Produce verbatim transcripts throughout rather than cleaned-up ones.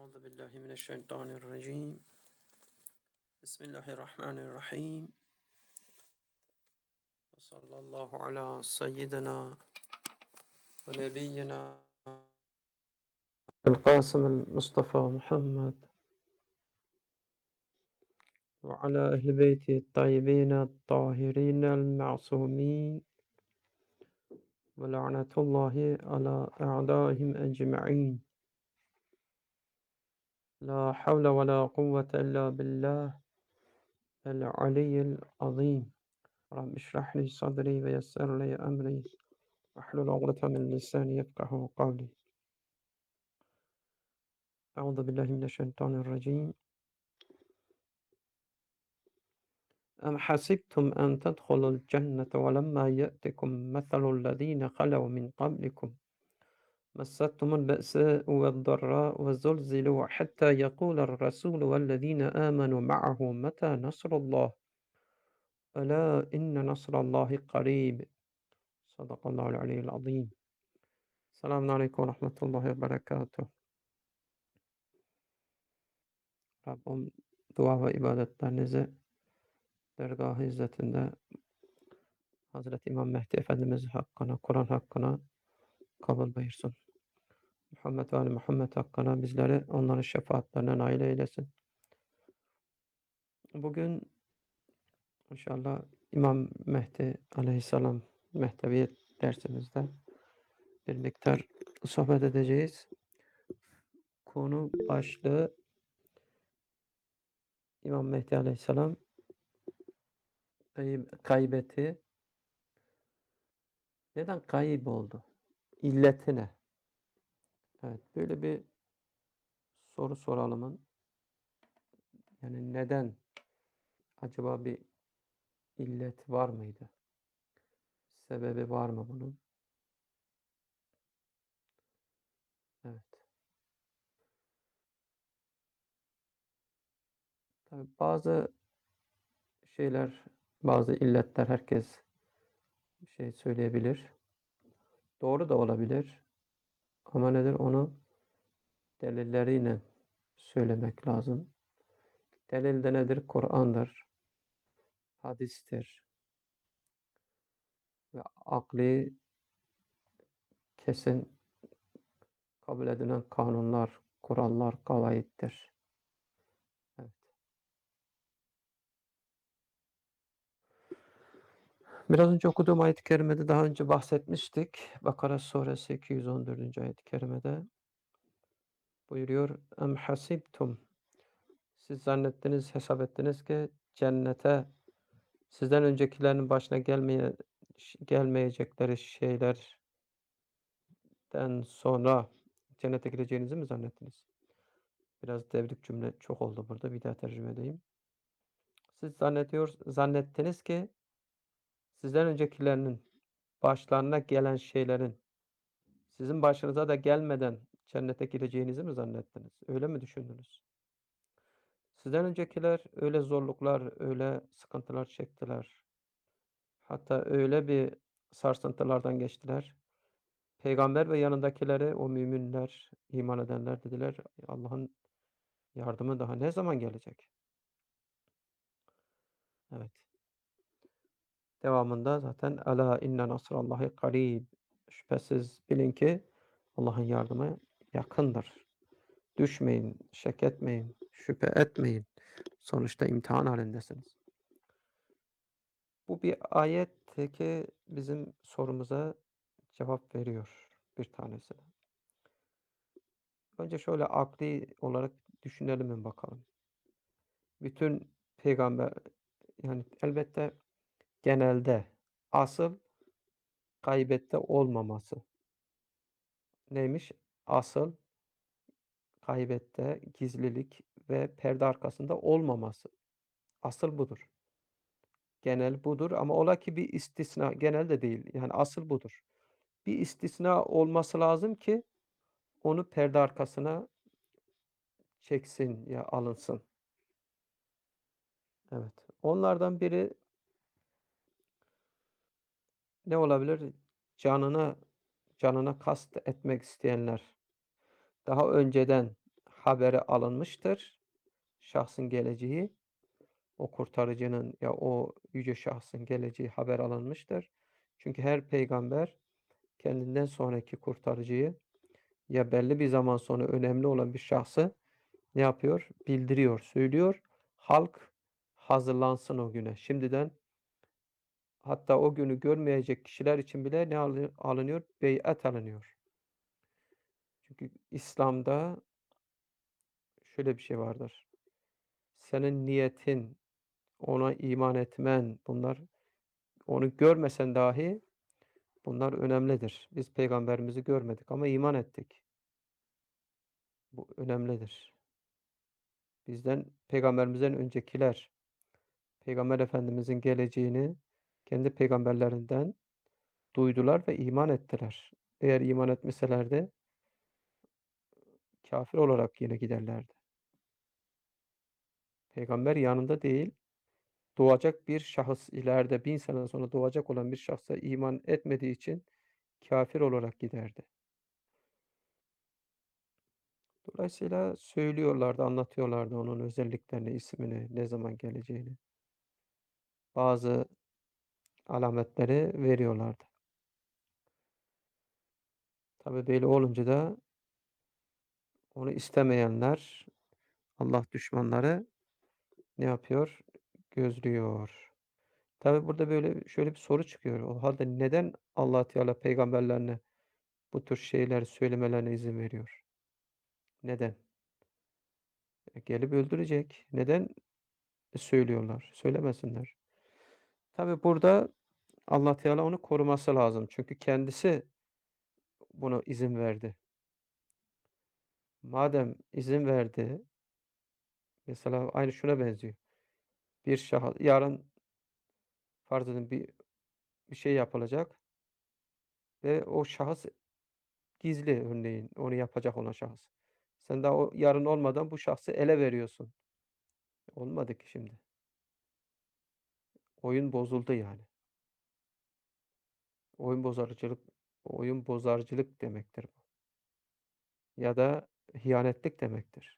أعوذ بالله من الشيطان الرجيم بسم الله الرحمن الرحيم وصلى الله على سيدنا ونبينا القاسم المصطفى محمد وعلى أهل بيته الطيبين الطاهرين المعصومين ولعنة الله على أعدائهم أجمعين لا حول ولا قوة إلا بالله العلي العظيم رب اشرح لي صدري ويسر لي أمري واحلل عقدة من لساني يفقه قولي أعوذ بالله من الشيطان الرجيم أم حسبتم أن تدخلوا الجنة ولما يأتكم مثل الذين خلوا من قبلكم مستهم البأساء والضراء وزلزلوا حتى يقول الرسول والذين آمنوا معه متى نصر الله ألا إن نصر الله قريب صدق الله العلي العظيم. Selamun Aleyküm ve Rahmetullahi ve Berekatuhu. Rabbim dua ve ibadetlerinizi dergah-ı izzetinde Hazreti İmam Mehdi Efendimiz hakkına, Kur'an hakkına kabul buyursun. Muhammed ve Ali Muhammed hakkına bizleri onların şefaatlerine nail eylesin. Bugün inşallah İmam Mehdi Aleyhisselam Mehdeviyet dersimizde bir miktar sohbet edeceğiz. Konu başlığı İmam Mehdi Aleyhisselam gaybeti. Neden kayıp oldu? İlleti ne? Evet, böyle bir soru soralımın. Yani neden? Acaba bir illet var mıydı? Sebebi var mı bunun? Evet. Tabii bazı şeyler, bazı illetler herkes şey söyleyebilir. Doğru da olabilir. Ama nedir? Onu delilleriyle söylemek lazım. Delil de nedir? Kur'an'dır, hadistir ve akli kesin kabul edilen kanunlar, kurallar, kavaittir. Evet. Biraz önce okuduğum ayet-i kerimede daha önce bahsetmiştik. Bakara suresi iki yüz on dördüncü ayet-i kerimede buyuruyor. Em hasibtum. Siz zannettiniz, hesap ettiniz ki cennete sizden öncekilerin başına gelmeye gelmeyecekleri şeylerden sonra cennete gireceğinizi mi zannettiniz? Biraz devrik cümle çok oldu burada. Bir daha tercüme edeyim. Siz zannediyor, zannettiniz ki sizden öncekilerinin başlarına gelen şeylerin sizin başınıza da gelmeden cennete gireceğinizi mi zannettiniz? Öyle mi düşündünüz? Sizden öncekiler öyle zorluklar, öyle sıkıntılar çektiler. Hatta öyle bir sarsıntılardan geçtiler. Peygamber ve yanındakileri, o müminler, iman edenler dediler, Allah'ın yardımı daha ne zaman gelecek? Evet. Devamında zaten Ala inne nasrallahi karib. Şüphesiz bilin ki Allah'ın yardımı yakındır. Düşmeyin, şek etmeyin, şüphe etmeyin. Sonuçta imtihan halindesiniz. Bu bir ayet ki bizim sorumuza cevap veriyor bir tanesi. Önce şöyle akli olarak düşünelim mi bakalım. Bütün peygamber yani elbette genelde asıl gaybette olmaması. Neymiş? Asıl gaybette gizlilik ve perde arkasında olmaması. Asıl budur. Genel budur ama ola ki bir istisna, genel de değil. Yani asıl budur. Bir istisna olması lazım ki onu perde arkasına çeksin ya alınsın. Evet. Onlardan biri ne olabilir? Canına canına kast etmek isteyenler. Daha önceden haberi alınmıştır. Şahsın geleceği, o kurtarıcının ya o yüce şahsın geleceği haber alınmıştır. Çünkü her peygamber kendinden sonraki kurtarıcıyı ya belli bir zaman sonra önemli olan bir şahsı ne yapıyor? Bildiriyor, söylüyor. Halk hazırlansın o güne. Şimdiden hatta o günü görmeyecek kişiler için bile ne alınıyor? Beyat alınıyor. Çünkü İslam'da şöyle bir şey vardır. Senin niyetin, ona iman etmen, bunlar onu görmesen dahi bunlar önemlidir. Biz peygamberimizi görmedik ama iman ettik. Bu önemlidir. Bizden peygamberimizden öncekiler Peygamber Efendimizin geleceğini kendi peygamberlerinden duydular ve iman ettiler. Eğer iman etmeselerdi kafir olarak yine giderlerdi. Peygamber yanında değil, doğacak bir şahıs ileride bin sene sonra doğacak olan bir şahsa iman etmediği için kafir olarak giderdi. Dolayısıyla söylüyorlardı, anlatıyorlardı onun özelliklerini, ismini, ne zaman geleceğini. Bazı alametleri veriyorlardı. Tabii böyle olunca da onu istemeyenler, Allah düşmanları ne yapıyor? Gözlüyor. Tabii burada böyle şöyle bir soru çıkıyor. O halde neden Allah Teala peygamberlerine bu tür şeyler söylemelerine izin veriyor? Neden? E, gelip öldürecek. Neden söylüyorlar? Söylemesinler. Tabii burada Allah Teala onu koruması lazım. Çünkü kendisi buna izin verdi. Madem izin verdi, mesela aynı şuna benziyor. Bir şahıs yarın farz edin bir bir şey yapılacak ve o şahıs gizli örneğin onu yapacak olan şahıs. Sen daha o yarın olmadan bu şahsı ele veriyorsun. Olmadı ki şimdi. Oyun bozuldu yani. Oyun bozarcılık oyun bozarcılık demektir bu. Ya da hiyanetlik demektir.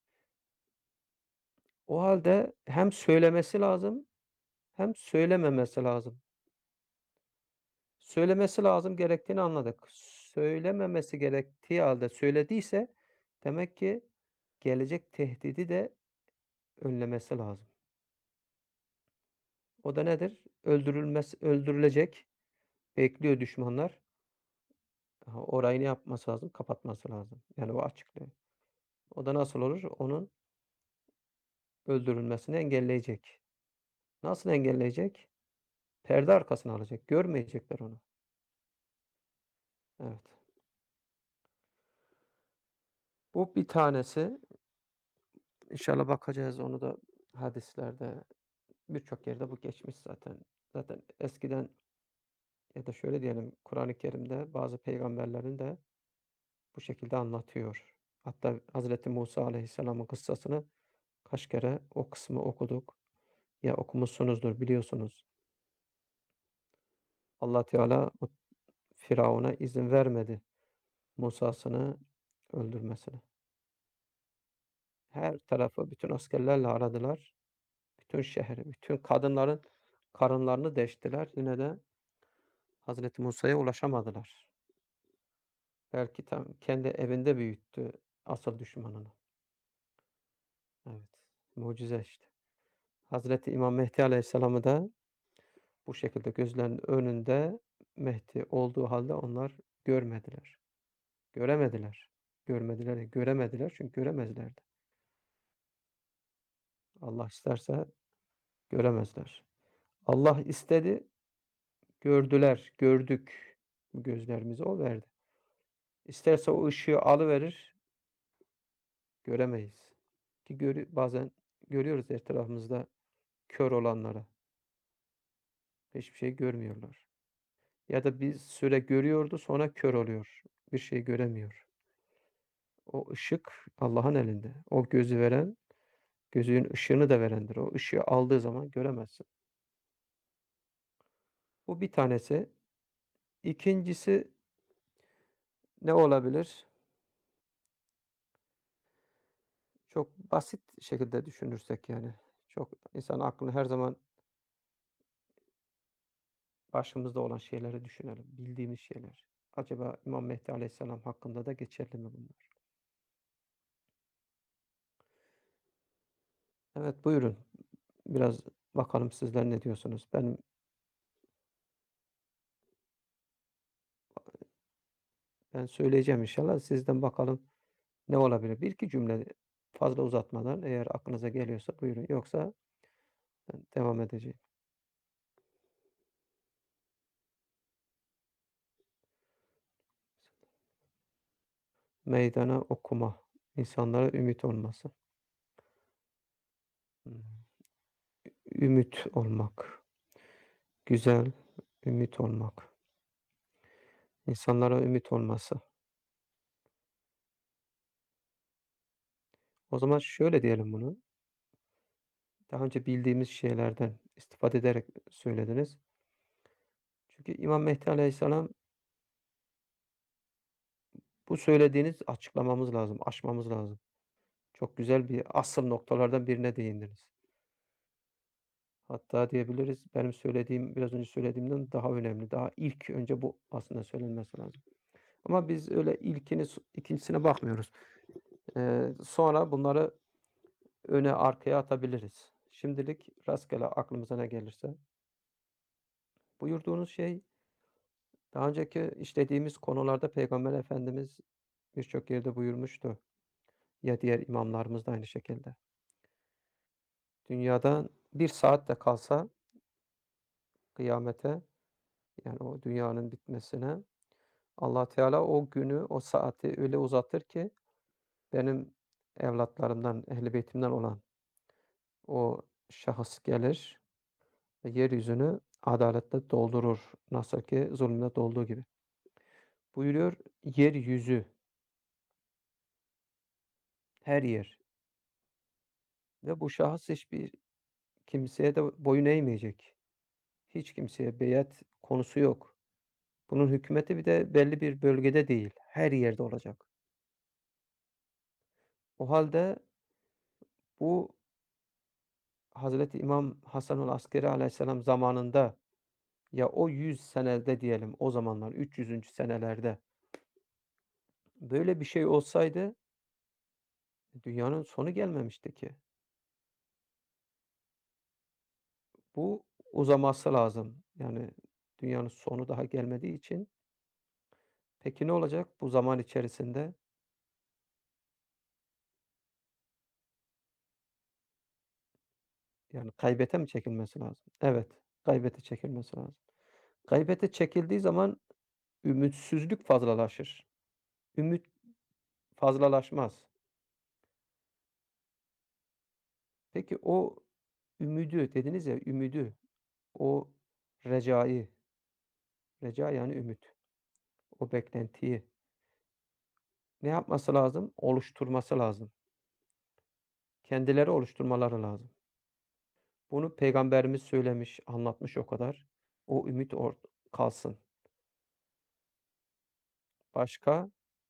O halde hem söylemesi lazım hem söylememesi lazım. Söylemesi lazım gerektiğini anladık. Söylememesi gerektiği halde söylediyse demek ki gelecek tehdidi de önlemesi lazım. O da nedir? Öldürülmesi öldürülecek. Bekliyor düşmanlar. Ha, orayı ne yapması lazım? Kapatması lazım. Yani o açıklığı. O da nasıl olur? Onun öldürülmesini engelleyecek. Nasıl engelleyecek? Perde arkasına alacak. Görmeyecekler onu. Evet. Bu bir tanesi. İnşallah bakacağız onu da hadislerde. Birçok yerde bu geçmiş zaten. Zaten eskiden ya da şöyle diyelim Kur'an-ı Kerim'de bazı peygamberlerin de bu şekilde anlatıyor. Hatta Hazreti Musa Aleyhisselam'ın kıssasını kaç kere o kısmı okuduk. Ya okumuşsunuzdur biliyorsunuz. Allah Teala o Firavun'a izin vermedi Musa'sını öldürmesine. Her tarafı bütün askerlerle aradılar. Bütün şehri, bütün kadınların karınlarını deştiler. Yine de Hazreti Musa'ya ulaşamadılar. Belki tam kendi evinde büyüttü asıl düşmanını. Evet. Mucize işte. Hazreti İmam Mehdi Aleyhisselam'ı da bu şekilde gözlerinin önünde Mehdi olduğu halde onlar görmediler. Göremediler. Görmediler, göremediler çünkü göremezlerdi. Allah isterse göremezler. Allah istedi, gördüler, gördük. Bu gözlerimize o verdi. İsterse o ışığı alıverir, göremeyiz. Ki görü bazen görüyoruz etrafımızda kör olanları. Hiçbir şey görmüyorlar. Ya da bir süre görüyordu, sonra kör oluyor. Bir şey göremiyor. O ışık Allah'ın elinde. O gözü veren, gözünün ışığını da verendir. O ışığı aldığı zaman göremezsin. Bu bir tanesi. İkincisi ne olabilir? Çok basit şekilde düşünürsek yani, çok insan aklına her zaman başımızda olan şeyleri düşünelim, bildiğimiz şeyler. Acaba İmam Mehdi Aleyhisselam hakkında da geçerli mi bunlar? Evet, buyurun. Biraz bakalım sizler ne diyorsunuz? Benim ben söyleyeceğim inşallah. Sizden bakalım ne olabilir? Bir iki cümle fazla uzatmadan eğer aklınıza geliyorsa buyurun. Yoksa ben devam edeceğim. Meydana okuma, insanlara ümit olması. Hımm. Ümit olmak, güzel, ümit olmak, insanlara ümit olması. O zaman şöyle diyelim bunu, daha önce bildiğimiz şeylerden istifade ederek söylediniz. Çünkü İmam Mehdi Aleyhisselam bu söylediğiniz açıklamamız lazım, aşmamız lazım. Çok güzel bir asıl noktalardan birine değindiniz. Hatta diyebiliriz benim söylediğim, biraz önce söylediğimden daha önemli. Daha ilk önce bu aslında söylenmesi lazım. Ama biz öyle ilkini, s ikincisine bakmıyoruz. Eee, sonra bunları öne arkaya atabiliriz. Şimdilik rastgele aklımıza ne gelirse. Buyurduğunuz şey daha önceki işlediğimiz konularda Peygamber Efendimiz birçok yerde buyurmuştu. Ya diğer imamlarımız da aynı şekilde. Dünyadan bir saat de kalsa kıyamete, yani o dünyanın bitmesine Allah Teala o günü, o saati öyle uzatır ki benim evlatlarımdan, ehl-i beytimden olan o şahıs gelir ve yeryüzünü adaletle doldurur. Nasıl ki zulmle dolduğu gibi. Buyuruyor, yeryüzü, her yer ve bu şahıs hiçbir kimseye de boyun eğmeyecek. Hiç kimseye beyat konusu yok. Bunun hükümeti bir de belli bir bölgede değil, her yerde olacak. O halde bu Hazreti İmam Hasanül Askeri Aleyhisselam zamanında ya o yüz senede diyelim o zamanlar üç yüzüncü senelerde böyle bir şey olsaydı dünyanın sonu gelmemişti ki. Bu uzaması lazım. Yani dünyanın sonu daha gelmediği için peki ne olacak bu zaman içerisinde? Yani gaybete mi çekilmesi lazım? Evet, gaybete çekilmesi lazım. Gaybete çekildiği zaman ümitsizlik fazlalaşır. Ümit fazlalaşmaz. Peki o ümidü dediniz ya, ümidü, o recayı, reca yani ümit, o beklentiyi ne yapması lazım? Oluşturması lazım. Kendileri oluşturmaları lazım. Bunu Peygamberimiz söylemiş, anlatmış o kadar. O ümit or kalsın. Başka?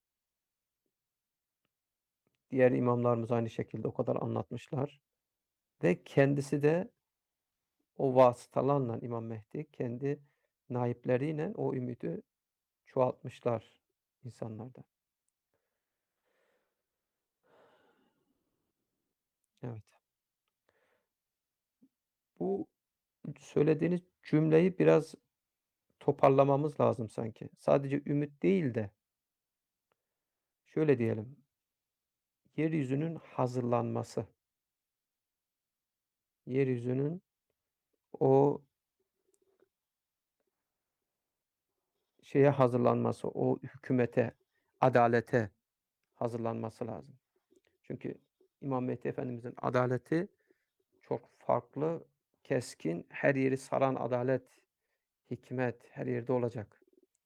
Diğer imamlarımız aynı şekilde o kadar anlatmışlar ve kendisi de o vasıtalarla İmam Mehdi kendi naipleriyle o ümidi çoğaltmışlar insanlarda. Evet. Bu söylediğiniz cümleyi biraz toparlamamız lazım sanki. Sadece ümit değil de şöyle diyelim, yeryüzünün hazırlanması, yeryüzünün o şeye hazırlanması, o hükümete, adalete hazırlanması lazım. Çünkü İmam Mehdi Efendimizin adaleti çok farklı, keskin, her yeri saran adalet, hikmet her yerde olacak.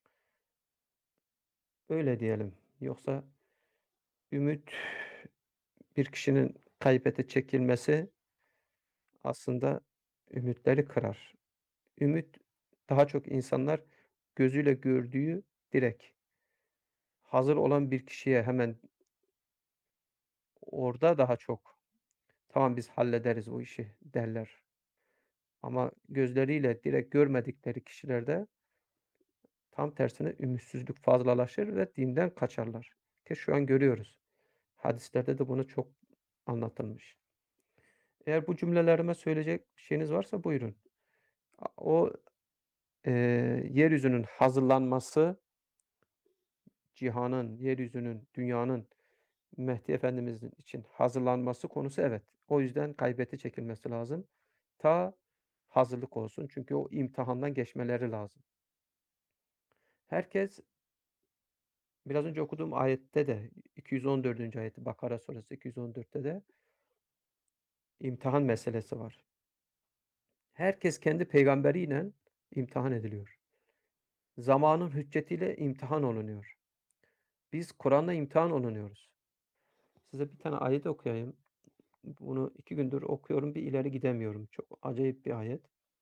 Öyle diyelim. Yoksa ümit bir kişinin kaybete çekilmesi aslında ümitleri kırar. Ümit daha çok insanlar gözüyle gördüğü direkt hazır olan bir kişiye hemen orada daha çok, "Tamam, biz hallederiz bu işi." derler. Ama gözleriyle direkt görmedikleri kişilerde tam tersine ümitsizlik fazlalaşır ve dinden kaçarlar. Ki şu an görüyoruz. Hadislerde de bunu çok anlatılmış. Eğer bu cümlelerime söyleyecek bir şeyiniz varsa buyurun. A o, eee, yeryüzünün hazırlanması, cihanın, yeryüzünün, dünyanın Mehdi Efendimizin için hazırlanması konusu evet. O yüzden gaybete çekilmesi lazım. Ta hazırlık olsun. Çünkü o imtihandan geçmeleri lazım. Herkes biraz önce okuduğum ayette de iki yüz on dördüncü ayeti Bakara suresi iki yüz on dörtte de imtihan meselesi var. Herkes kendi peygamberiyle imtihan ediliyor. Zamanın hüccetiyle imtihan olunuyor. Biz Kur'an'la imtihan olunuyoruz. Size bir tane ayet okuyayım. Bunu iki gündür okuyorum, bir ileri gidemiyorum. Çok acayip bir ayet.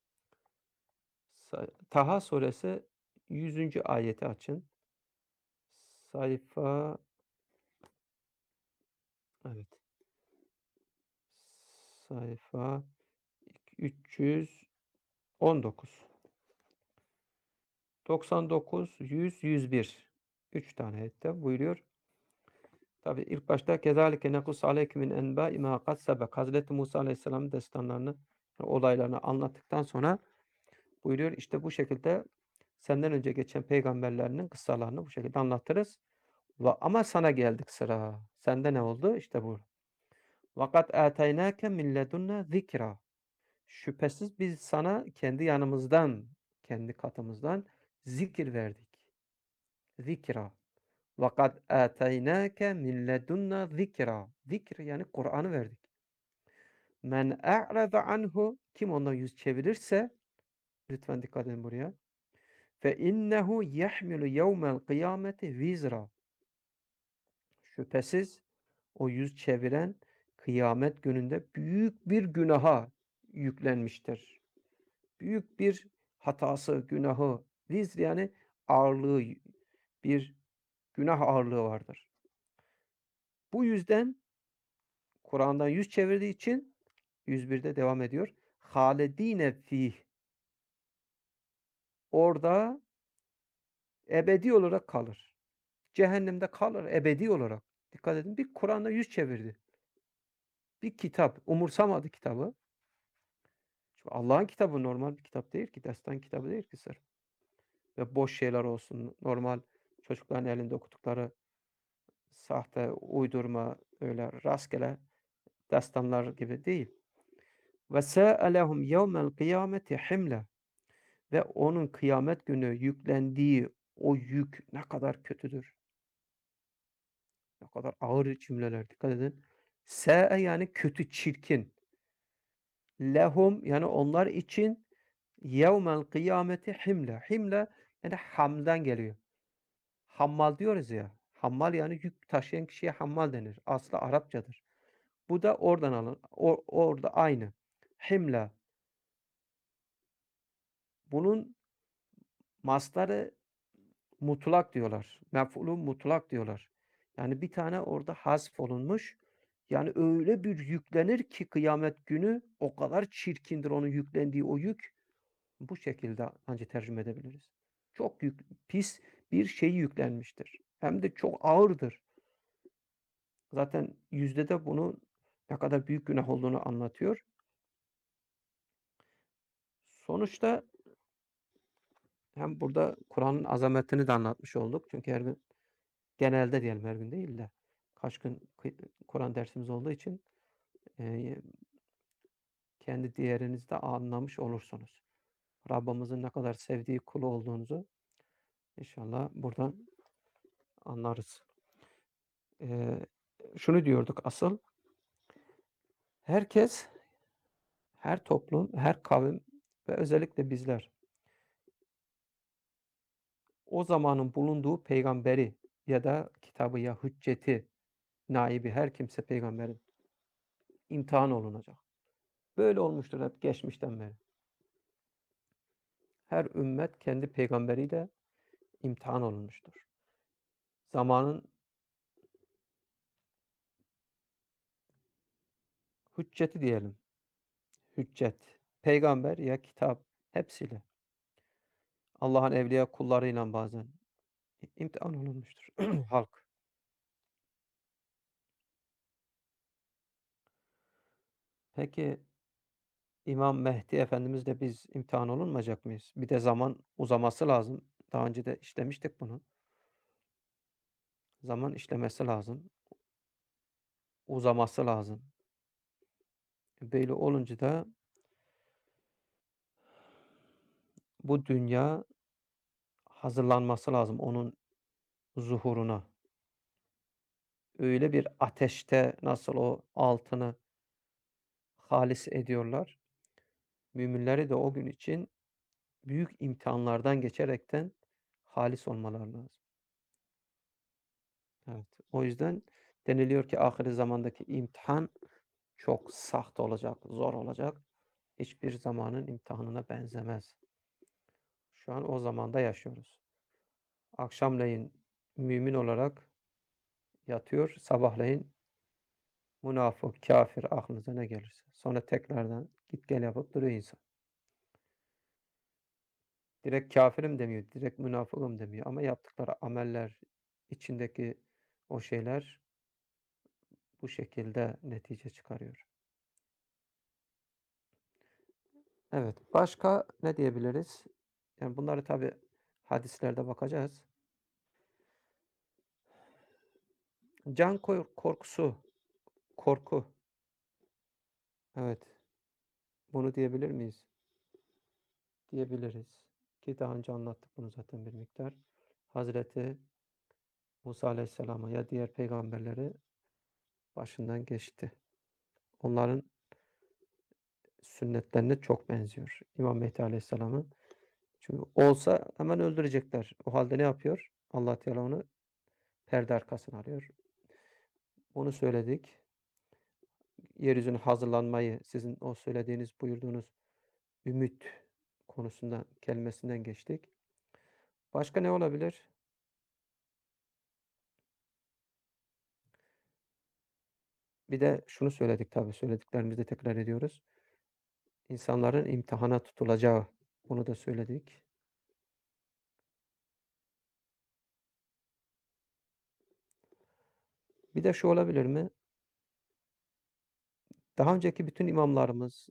Sa Taha suresi yüzüncü ayeti açın. Sayfa evet. Sayfa üç yüz on dokuz. doksan dokuz, yüz, yüz bir. üç tane ayette buyuruyor. Tabi ilk başta kezalike nekus aleyke min enba'i ma kad sebek. Hazreti Musa Aleyhisselam'ın destanlarını, olaylarını anlattıktan sonra buyuruyor işte bu şekilde senden önce geçen peygamberlerinin kıssalarını bu şekilde anlatırız. Ve ama sana geldik sıra. Sende ne oldu? İşte bu. Vakat ataynake min ledunna zikra. Şüphesiz biz sana kendi yanımızdan, kendi katımızdan zikir verdik. Zikra. Vakat ataynake min ledunna zikra. Zikr yani Kur'an'ı verdik. Men a'rada anhu, kim ondan yüz çevirirse, lütfen dikkat edin buraya. Fe innehu yahmilu yevmel kıyameti vizra. Şüphesiz o yüz çeviren kıyamet gününde büyük bir günaha yüklenmiştir. Büyük bir hatası, günahı, vizr yani ağırlığı, bir günah ağırlığı vardır. Bu yüzden Kur'an'dan yüz çevirdiği için yüz birde devam ediyor. Halidine fih. Orada ebedi olarak kalır. Cehennemde kalır ebedi olarak. Dikkat edin. Bir Kur'an'da yüz çevirdi. Bir kitap. Umursamadı kitabı. Çünkü Allah'ın kitabı normal bir kitap değil ki. Destan kitabı değil ki sırf. Ve boş şeyler olsun. Normal çocukların elinde okudukları sahte, uydurma, öyle rastgele destanlar gibi değil. Ve sâ'elehum yevmel kıyameti himle. Ve onun kıyamet günü yüklendiği o yük ne kadar kötüdür. Ne kadar ağır cümleler. Dikkat edin. Sâ'e yani kötü, çirkin. Lehum yani onlar için yevmel kıyameti himle. Himle yani hamdan geliyor. Hammal diyoruz ya. Hammal yani yük taşıyan kişiye hammal denir. Aslı Arapçadır. Bu da oradan alın. O, orada aynı. Himle. Bunun mastarı mutlak diyorlar. Mef'ulü mutlak diyorlar. Yani bir tane orada hasf olunmuş. Yani öyle bir yüklenir ki kıyamet günü o kadar çirkindir onun yüklendiği o yük. Bu şekilde ancak tercüme edebiliriz. Çok yük, pis bir şey yüklenmiştir. Hem de çok ağırdır. Zaten yüzde de bunun ne kadar büyük günah olduğunu anlatıyor. Sonuçta hem burada Kur'an'ın azametini de anlatmış olduk. Çünkü her gün genelde diyelim her gün değil de kaç gün Kur'an dersimiz olduğu için e, kendi değerinizi de anlamış olursunuz. Rabbimizin ne kadar sevdiği kulu olduğunuzu inşallah buradan anlarız. E, Şunu diyorduk asıl. Herkes, her toplum, her kavim ve özellikle bizler o zamanın bulunduğu peygamberi ya da kitabı ya hücceti, naibi her kimse peygamberin imtihan olunacak. Böyle olmuştur hep geçmişten beri. Her ümmet kendi peygamberiyle imtihan olunmuştur. Zamanın hücceti diyelim. Hüccet. Peygamber ya kitap hepsiyle. Allah'ın evliya kullarıyla bazen i imtihan olunmuştur halk. Peki İmam Mehdi Efendimizle biz imtihan olunmayacak mıyız? Bir de zaman uzaması lazım. Daha önce de işlemiştik bunu. Zaman işlemesi lazım. Uzaması lazım. Böyle olunca da bu dünya hazırlanması lazım onun zuhuruna. Öyle bir ateşte nasıl o altını halis ediyorlar, müminleri de o gün için büyük imtihanlardan geçerekten halis olmaları lazım. Evet. O yüzden deniliyor ki ahir zamandaki imtihan çok sert olacak, zor olacak. Hiçbir zamanın imtihanına benzemez. Şu an o zamanda yaşıyoruz. Akşamleyin mümin olarak yatıyor, sabahleyin münafık, kafir aklınıza ne gelirse. Sonra tekrardan git gel yapıp duruyor insan. Direkt kafirim demiyor, direkt münafığım demiyor ama yaptıkları ameller, içindeki o şeyler bu şekilde netice çıkarıyor. Evet, başka ne diyebiliriz? Yani bunları tabii hadislerde bakacağız. Can koy korkusu, korku. Evet, bunu diyebilir miyiz? Diyebiliriz. Ki daha önce anlattık bunu zaten bir miktar. Hazreti Musa Aleyhisselam'a ya diğer peygamberleri başından geçti. Onların sünnetlerine çok benziyor. İmam Mehdi Aleyhisselam'ın. Çünkü olsa hemen öldürecekler. O halde ne yapıyor? Allah Teala onu perde arkasına alıyor. Onu söyledik. Yeryüzüne hazırlanmayı, sizin o söylediğiniz, buyurduğunuz ümit konusunda kelimesinden geçtik. Başka ne olabilir? Bir de şunu söyledik tabii, söylediklerimizi de tekrar ediyoruz. İnsanların imtihana tutulacağı, bunu da söyledik. Bir de şu olabilir mi? Daha önceki bütün imamlarımız,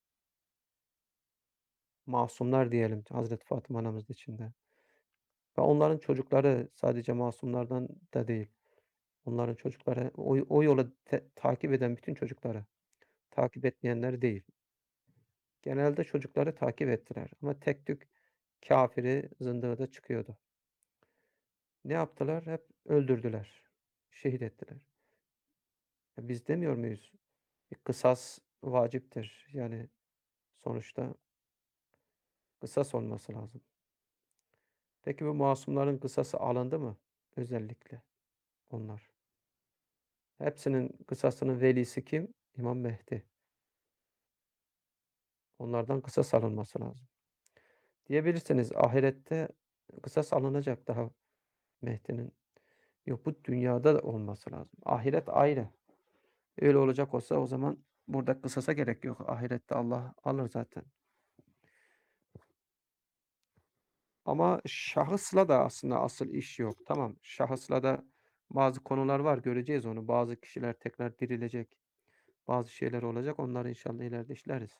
masumlar diyelim, Hazreti Fatıma anamız içinde. Ve onların çocukları sadece masumlardan da değil. Onların çocukları, o, o yolu te- takip eden bütün çocukları, takip etmeyenler değil. Genelde çocukları takip ettiler. Ama tek tük kafiri, zındığı da çıkıyordu. Ne yaptılar? Hep öldürdüler. Şehit ettiler. Ya biz demiyor muyuz? Bir kısas vaciptir. Yani sonuçta kısas olması lazım. Peki bu masumların kısası alındı mı? Özellikle onlar. Hepsinin kısasının velisi kim? İmam Mehdi. Onlardan kısas alınması lazım. Diyebilirsiniz ahirette kısas alınacak daha Mehdi'nin. Yok bu dünyada da olması lazım. Ahiret ayrı. Öyle olacak olsa o zaman burada kısasa gerek yok. Ahirette Allah alır zaten. Ama şahısla da aslında asıl iş yok. Tamam, şahısla da bazı konular var, göreceğiz onu. Bazı kişiler tekrar dirilecek. Bazı şeyler olacak. Onları inşallah ileride işleriz.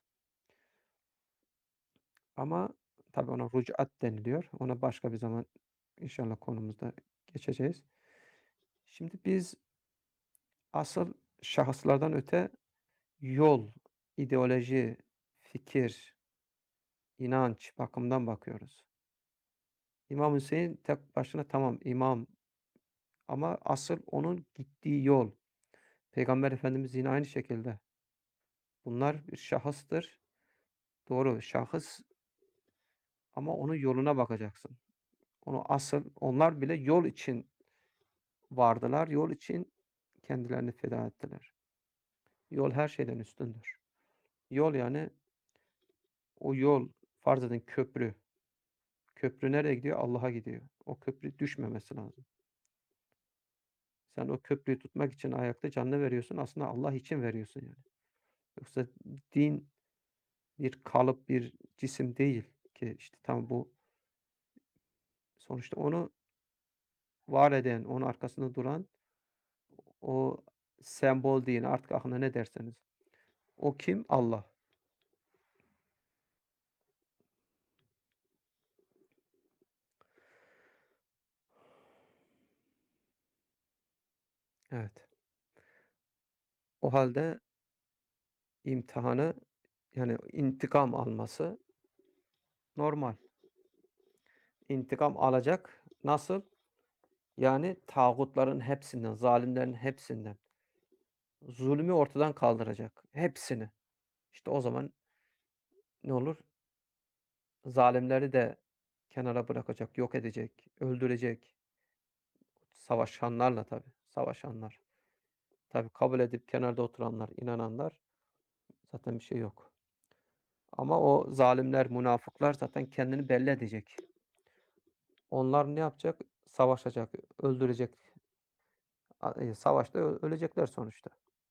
Ama tabii ona rüc'at deniliyor. Ona başka bir zaman inşallah konumuzda geçeceğiz. Şimdi biz asıl şahıslardan öte yol, ideoloji, fikir, inanç bakımından bakıyoruz. İmam Hüseyin tek başına tamam imam ama asıl onun gittiği yol. Peygamber Efendimiz yine aynı şekilde. Bunlar bir şahıstır. Doğru, şahıs ama onun yoluna bakacaksın. Onu asıl onlar bile yol için vardılar. Yol için kendilerini feda ettiler. Yol her şeyden üstündür. Yol yani o yol farz edin köprü. Köprü nereye gidiyor? Allah'a gidiyor. O köprü düşmemesi lazım. Sen o köprüyü tutmak için ayakta canını veriyorsun. Aslında Allah için veriyorsun yani. Yoksa din bir kalıp, bir cisim değil ki işte tam bu sonuçta onu var eden, onun arkasında duran o sembol değil, artık aklına ne derseniz. O kim? Allah. Evet. O halde imtihanı, yani intikam alması normal. İntikam alacak. Nasıl? Yani tağutların hepsinden, zalimlerin hepsinden. Zulmü ortadan kaldıracak. Hepsini. İşte o zaman ne olur? Zalimleri de kenara bırakacak, yok edecek, öldürecek. Savaşanlarla tabii, savaşanlar. Tabii kabul edip kenarda oturanlar, inananlar zaten bir şey yok. Ama o zalimler, münafıklar zaten kendini belli edecek. Onlar ne yapacak? Savaşacak, öldürecek. A eee, savaşta ö ölecekler sonuçta.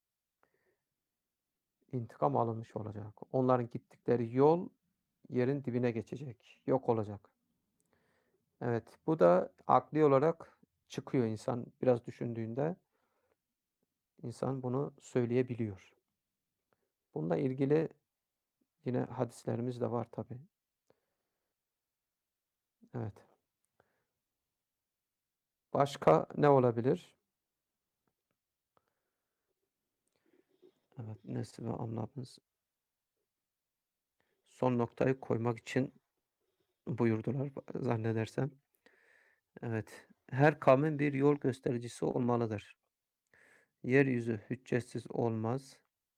İntikam alınmış olacak. Onların gittikleri yol yerin dibine geçecek, yok olacak. Evet, bu da akli olarak çıkıyor insan biraz düşündüğünde. İnsan bunu söyleyebiliyor. Bununla ilgili yine hadislerimiz de var tabii. Evet. Başka ne olabilir? Evet, nesli ve anlamınız son noktayı koymak için buyurdular zannedersem. Evet. Her kavmin bir yol göstericisi olmalıdır. Yeryüzü hüccetsiz olmaz.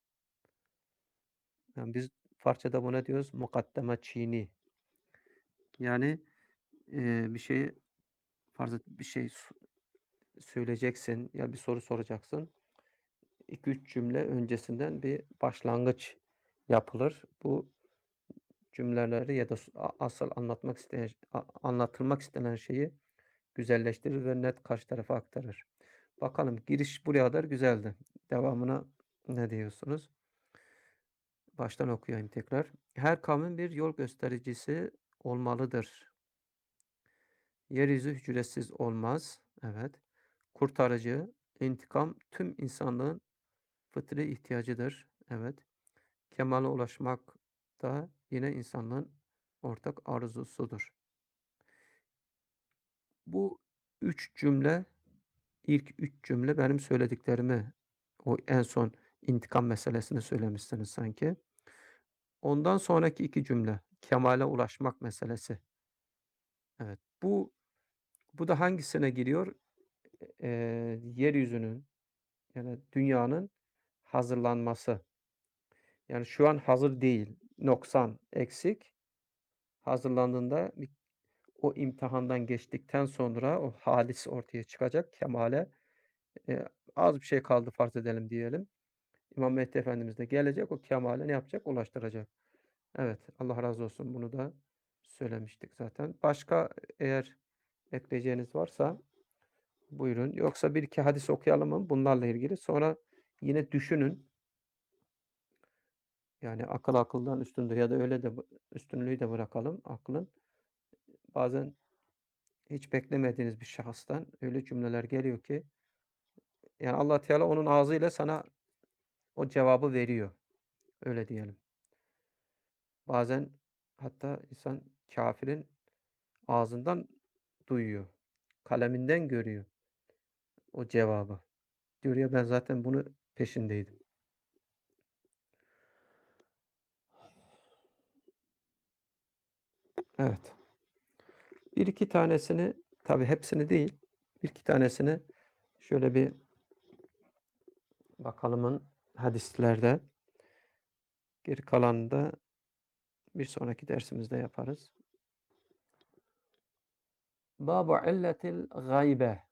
Yani biz Farsçada buna diyoruz mukaddeme çiğni. Yani eee, bir şeyi farz et bir şey s- söyleyeceksin ya bir soru soracaksın. iki üç cümle öncesinden bir başlangıç yapılır. Bu cümleleri ya da s- a- asıl anlatmak isteyen a- anlatılmak istenen şeyi güzelleştirir ve net karşı tarafa aktarır. Bakalım giriş buraya kadar güzeldi. Devamına ne diyorsunuz? Baştan okuyayım tekrar. Her kavmin bir yol göstericisi olmalıdır. Yeryüzü hücresiz olmaz. Evet. Kurtarıcı, intikam tüm insanlığın fıtri ihtiyacıdır. Evet. Kemale ulaşmak da yine insanlığın ortak arzusudur. Bu üç cümle, ilk üç cümle benim söylediklerimi, o en son intikam meselesini söylemişsiniz sanki. Ondan sonraki iki cümle, kemale ulaşmak meselesi. Evet. Bu bu da hangisine giriyor? Eee, yeryüzünün, yani dünyanın hazırlanması. Yani şu an hazır değil, noksan, eksik. Hazırlandığında bir o imtihandan geçtikten sonra o halis ortaya çıkacak, kemale, eee, az bir şey kaldı farz edelim diyelim. İmam Mehdi Efendimiz de gelecek, o kemale ne yapacak? Ulaştıracak. Evet, Allah razı olsun. Bunu da söylemiştik zaten. Başka eğer ekleyeceğiniz varsa buyurun. Yoksa bir iki hadis okuyalım mı bunlarla ilgili? Sonra yine düşünün. Yani akıl akıldan üstündür ya da öyle de üstünlüğü de bırakalım aklın. Bazen hiç beklemediğiniz bir şahıstan öyle cümleler geliyor ki yani Allah Teala onun ağzıyla sana o cevabı veriyor. Öyle diyelim. Bazen hatta insan kafirin ağzından duyuyor. Kaleminden görüyor o cevabı. Diyor ya ben zaten bunu peşindeydim. Evet. Bir iki tanesini tabii hepsini değil. Bir iki tanesini şöyle bir bakalımın hadislerde. Geri kalanını da bir sonraki dersimizde yaparız. Babu illetil gaybe.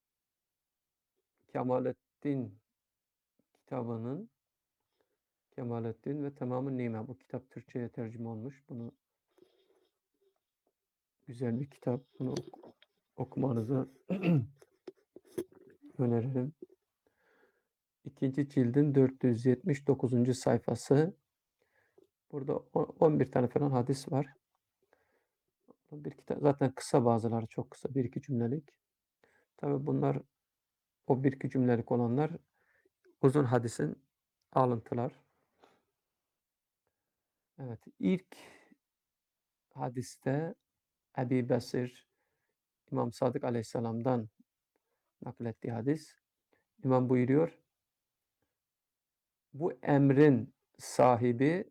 Kemalettin kitabının Kemalettin ve Tamamı Nime. Bu kitap Türkçe'ye tercüme olmuş. Bunu güzel bir kitap. Bunu ok- okumanızı öneririm. ikinci cildin dört yüz yetmiş dokuzuncu sayfası. Burada on bir tane falan hadis var. Bir iki zaten kısa, bazıları çok kısa, bir iki cümlelik. Tabii bunlar, o bir iki cümlelik olanlar uzun hadisin alıntılar. Evet, ilk hadiste Ebi Besir İmam Sadık Aleyhisselam'dan naklettiği hadis. İmam buyuruyor, bu emrin sahibi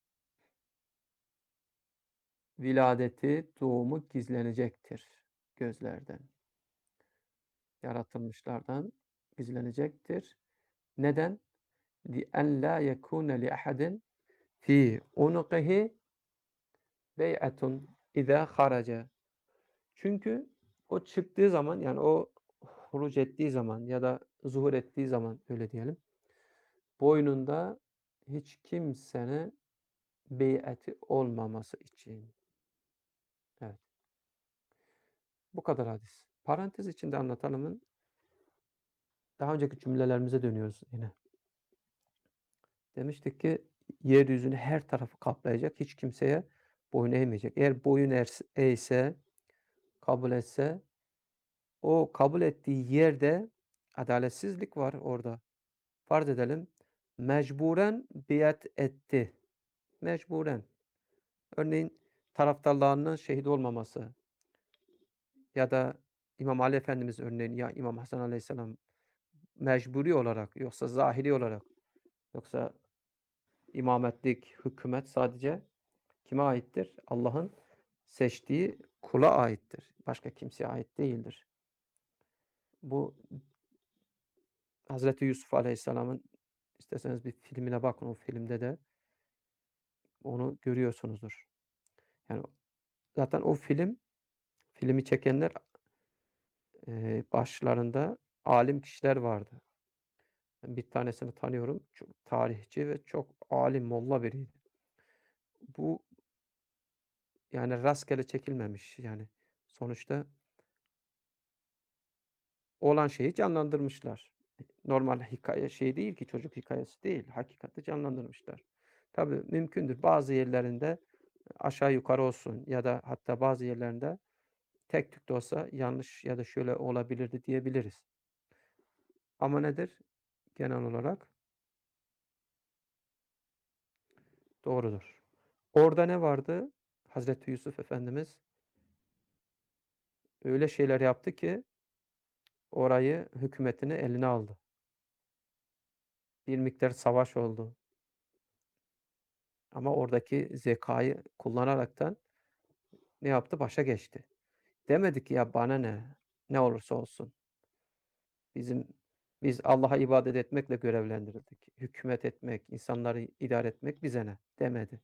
viladeti, doğumu gizlenecektir gözlerden. Yaratılmışlardan gizlenecektir. Neden? لِأَنْ لَا يَكُونَ لِأَحَدٍ فِي عُنُقِهِ بَيْعَةٌ اِذَا خَرَجَ. Çünkü o çıktığı zaman, yani o huruc ettiği zaman ya da zuhur ettiği zaman, öyle diyelim, boynunda hiç kimsenin bey'ati olmaması için. Evet. Bu kadar hadis. Parantez içinde anlatalımın daha önceki cümlelerimize dönüyoruz yine. Demiştik ki yeryüzünü her tarafı kaplayacak, hiç kimseye boyun eğmeyecek. Eğer boyun eğse, kabul etse, o kabul ettiği yerde adaletsizlik var orada. Farz edelim, mecburen biat etti. Mecburen. Örneğin taraftarlarının şehit olmaması ya da İmam Ali Efendimiz örneğin, ya İmam Hasan Aleyhisselam mecburi olarak, yoksa zahiri olarak, yoksa imametlik, hükümet sadece kime aittir? Allah'ın seçtiği kula aittir. Başka kimseye ait değildir. Bu Hazreti Yusuf Aleyhisselam'ın, isterseniz bir filmine bakın, o filmde de onu görüyorsunuzdur. Yani zaten o film, filmi çekenler e, başlarında alim kişiler vardı. Ben bir tanesini tanıyorum. Çok tarihçi ve çok alim, molla biriydi. Bu yani rastgele çekilmemiş yani. Sonuçta olan şeyi canlandırmışlar. Normal hikaye şey değil ki, çocuk hikayesi değil. Hakikati canlandırmışlar. Tabii mümkündür. Bazı yerlerinde aşağı yukarı olsun ya da hatta bazı yerlerinde tek tük de olsa yanlış ya da şöyle olabilirdi diyebiliriz. Ama nedir? Genel olarak doğrudur. Orada ne vardı? Hazreti Yusuf Efendimiz öyle şeyler yaptı ki orayı, hükümetini eline aldı. Bir miktar savaş oldu. Ama oradaki zekayı kullanaraktan ne yaptı? Başa geçti. Demedi ki ya bana ne? Ne olursa olsun. Bizim biz Allah'a ibadet etmekle görevlendirildik. Hükümet etmek, insanları idare etmek bize ne? Demedi.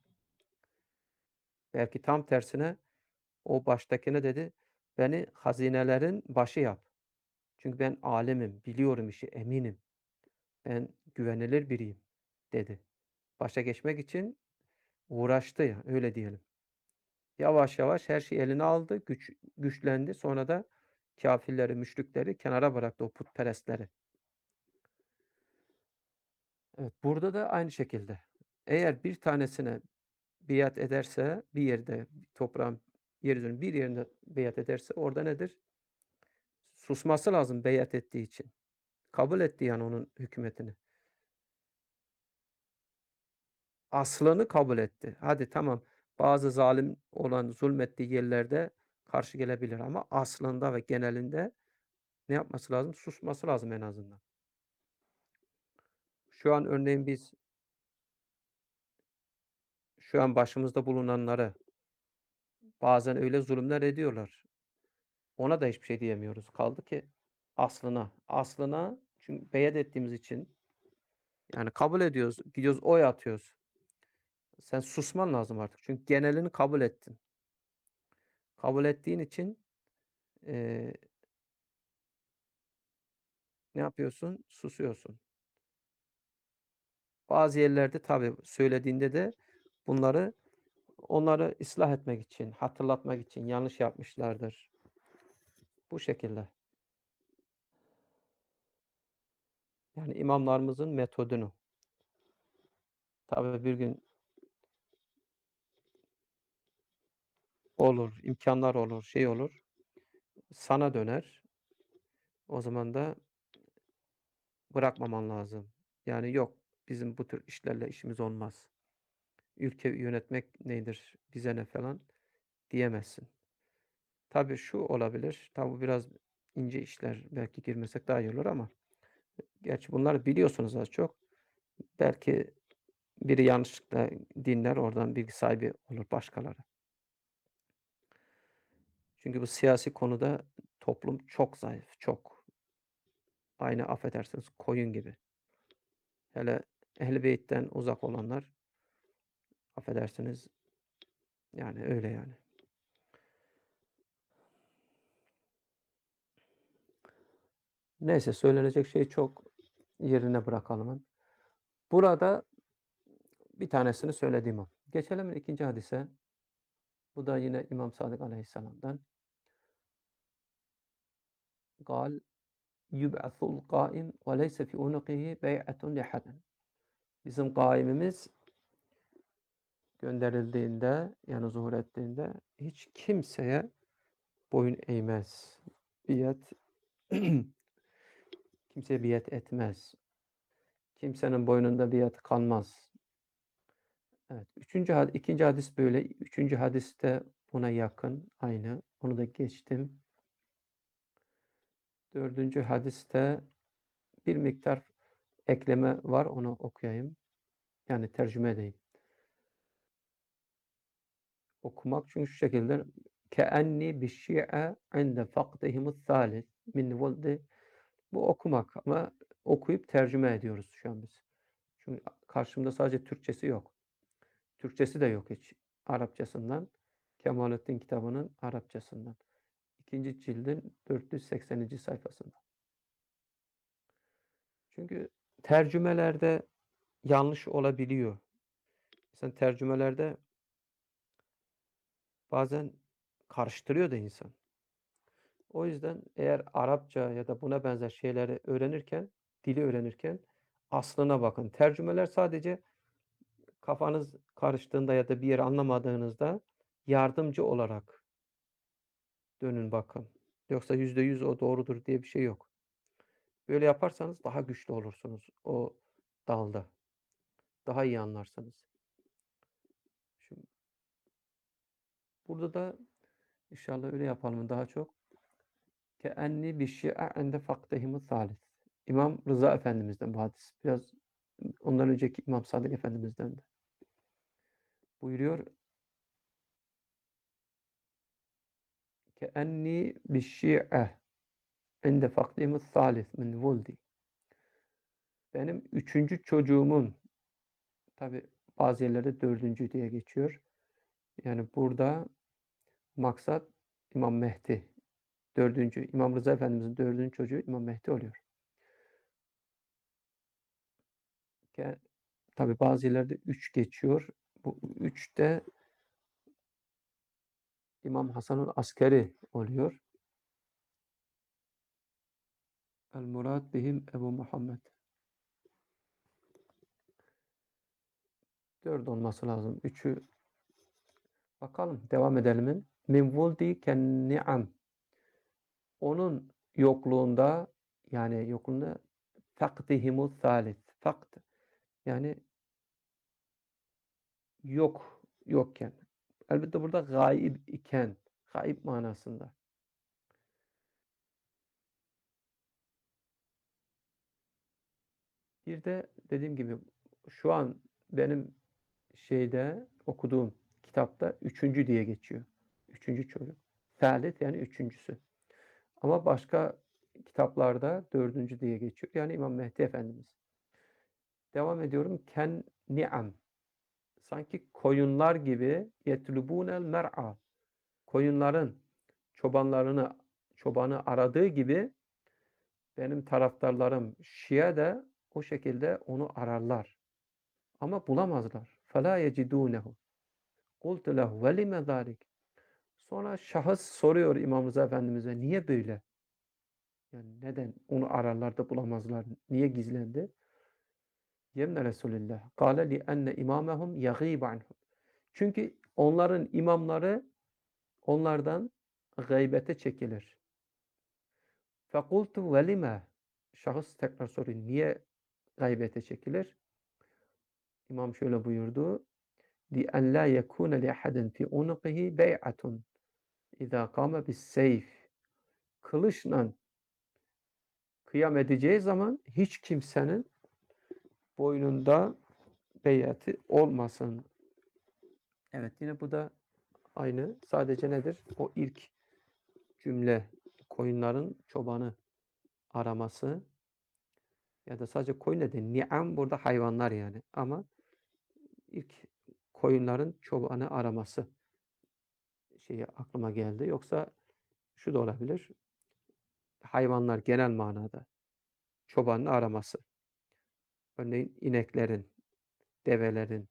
Belki tam tersine o baştakine dedi, beni hazinelerin başı yap. Çünkü ben alimim, biliyorum işi, eminim. Ben güvenilir biriyim dedi. Başa geçmek için uğraştı ya, öyle diyelim. Yavaş yavaş her şeyi eline aldı, güç, güçlendi. Sonra da kâfirleri, müşrikleri kenara bıraktı, o putperestleri. Evet, burada da aynı şekilde. Eğer bir tanesine biat ederse, bir yerde, toprağın, yeryüzünün bir yerinde biat ederse, orada nedir? Susması lazım beyat ettiği için. Kabul etti yani onun hükümetini. Aslını kabul etti. Hadi tamam, bazı zalim olan, zulmettiği yerlerde karşı gelebilir ama aslında ve genelinde ne yapması lazım? Susması lazım en azından. Şu an örneğin biz şu an başımızda bulunanları bazen öyle zulümler ediyorlar. Ona da hiçbir şey diyemiyoruz. Kaldı ki aslına. Aslına, çünkü beyat ettiğimiz için, yani kabul ediyoruz. Gidiyoruz oy atıyoruz. Sen susman lazım artık. Çünkü genelini kabul ettin. Kabul ettiğin için eee, ne yapıyorsun? Susuyorsun. Bazı yerlerde tabii söylediğinde de bunları, onları ıslah etmek için, hatırlatmak için yanlış yapmışlardır. Bu şekilde. Yani imamlarımızın metodunu. Tabii bir gün olur, imkanlar olur, şey olur. Sana döner. O zaman da bırakmaman lazım. Yani yok, bizim bu tür işlerle işimiz olmaz. Ülke yönetmek nedir, bize ne falan diyemezsin. Tabii şu olabilir. Tabii bu biraz ince işler. Belki girmesek daha iyi olur ama gerçi bunları biliyorsunuz az çok. Belki biri yanlışlıkla dinler, oradan bilgi sahibi olur başkaları. Çünkü bu siyasi konuda toplum çok zayıf, çok. Aynı affedersiniz koyun gibi. Hele Ehl-i Beyt'ten uzak olanlar affedersiniz yani öyle yani. Neyse söylenecek şey çok. Yerine bırakalım. Burada bir tanesini söylediğim o. Geçelim ikinci hadise. Bu da yine İmam Sadık Aleyhisselam'dan. قال يُبْعَثُ الْقَائِمُ وَلَيْسَ فِي عُنُقِهِ بَيْعَةٌ لِأَحَدٍ. Bizim kaimimiz gönderildiğinde yani zuhur ettiğinde hiç kimseye boyun eğmez. Biat kimseye biat etmez. Kimsenin boynunda biat kalmaz. Evet. Üçüncü, had- ikinci hadis böyle. Üçüncü hadis de buna yakın. Aynı. Onu da geçtim. Dördüncü hadiste bir miktar ekleme var. Onu okuyayım. Yani tercüme edeyim. Okumak çünkü şu şekilde ke'enni bişşi'e inde fakdihimus salis min vuldi. Bu okumak ama okuyup tercüme ediyoruz şu an biz. Çünkü karşımda sadece Türkçesi yok. Türkçesi de yok hiç. Arapçasından. Kemalettin kitabının Arapçasından. İkinci cildin dört yüz sekseninci sayfasında. Çünkü tercümelerde yanlış olabiliyor. Mesela tercümelerde bazen karıştırıyor da insan. O yüzden eğer Arapça ya da buna benzer şeyleri öğrenirken, dili öğrenirken aslına bakın. Tercümeler sadece kafanız karıştığında ya da bir yeri anlamadığınızda yardımcı olarak dönün bakın. Yoksa yüzde yüz o doğrudur diye bir şey yok. Böyle yaparsanız daha güçlü olursunuz o dalda. Daha iyi anlarsınız. Şimdi burada da inşallah öyle yapalım daha çok. Keenni bişşi'a inde faktehimu salis. İmam Rıza Efendimiz'den bu hadis. Biraz ondan önceki İmam Sadık Efendimiz'den de. Buyuruyor. Keenni bişşi'a inde faktehimu salis min vuldi. Benim üçüncü çocuğumun tabi bazı yerlerde dördüncü diye geçiyor. Yani burada maksat İmam Mehdi. Dördüncü. İmam Rıza Efendimiz'in dördüncü çocuğu İmam Mehdi oluyor. Tabi bazı yerlerde üç geçiyor. Bu üç de İmam Hasan'ın askeri oluyor. El murad bihim Ebu Muhammed. Dört olması lazım. Üçü bakalım. Devam edelim. Min vuldi ken ni'am. Onun yokluğunda yani yokluğunda fakdihimu salis. Fakt yani yok yokken. Elbette burada gaib iken. Gaib manasında. Bir de dediğim gibi şu an benim şeyde okuduğum kitapta üçüncü diye geçiyor. Üçüncü çocuk. Salit yani üçüncüsü. Ama başka kitaplarda dördüncü diye geçiyor. Yani İmam Mehdi Efendimiz. Devam ediyorum. Ken ni'am. Sanki koyunlar gibi yetlubunel mer'a. Koyunların çobanlarını çobanı aradığı gibi benim taraftarlarım Şia de o şekilde onu ararlar. Ama bulamazlar. فَلَا يَجِدُونَهُ قُلْتُ لَهُ وَلِمَ ذَٰلِكَ. Sonra şahıs soruyor İmam Rıza Efendimiz'e niye böyle? Yani neden onu ararlar da bulamazlar? Niye gizlendi? Yemne Resulillah. Kâle li enne imamehum yagîb anhum. Çünkü onların imamları onlardan gıybete çekilir. Fekultu ve lime. Şahıs tekrar soruyor. Niye gıybete çekilir? İmam şöyle buyurdu. لِأَنْ لَا يَكُونَ لِأَحَدٍ فِي عُنُقِهِ بَيْعَةٌ اِذَا قَامَ بِالسَّيْفِ. Kılıçla kıyam edeceği zaman hiç kimsenin boynunda beyati olmasın. Evet, yine bu da aynı. Sadece nedir? O ilk cümle, koyunların çobanı araması ya da sadece koyun da değil. Ni'am burada hayvanlar yani. Ama ilk koyunların çobanı araması şeyi aklıma geldi. Yoksa şu da olabilir. Hayvanlar genel manada çobanın araması. Örneğin ineklerin, develerin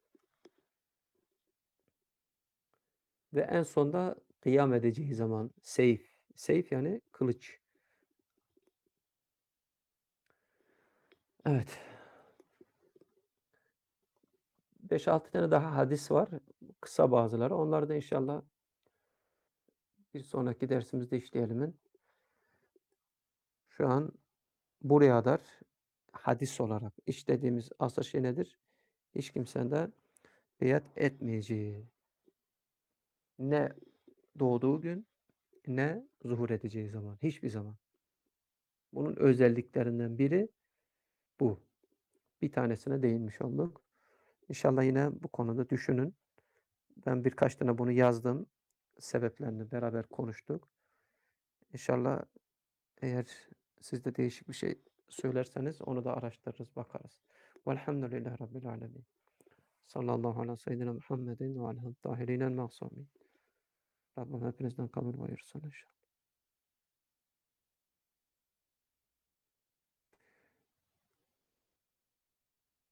ve en sonda kıyam edeceği zaman seyf. Seyf yani kılıç. Evet. beş altı tane daha hadis var. Kısa bazıları. Onları da inşallah bir sonraki dersimizde işleyelim. Şu an buraya kadar hadis olarak işlediğimiz asıl şey nedir? Hiç kimsenin de beyat etmeyeceği. Ne doğduğu gün ne zuhur edeceği zaman. Hiçbir zaman. Bunun özelliklerinden biri bu. Bir tanesine değinmiş olduk. İnşallah yine bu konuda düşünün. Ben birkaç tane bunu yazdım. Sebeplerini beraber konuştuk. İnşallah eğer siz de değişik bir şey söylerseniz onu da araştırırız, bakarız. Velhamdülillahi Rabbil alemin. Sallallahu ala seyyidina Muhammedin ve aleyhi tahirinel masumin. Rabbim hepinizden kabul buyursun inşallah.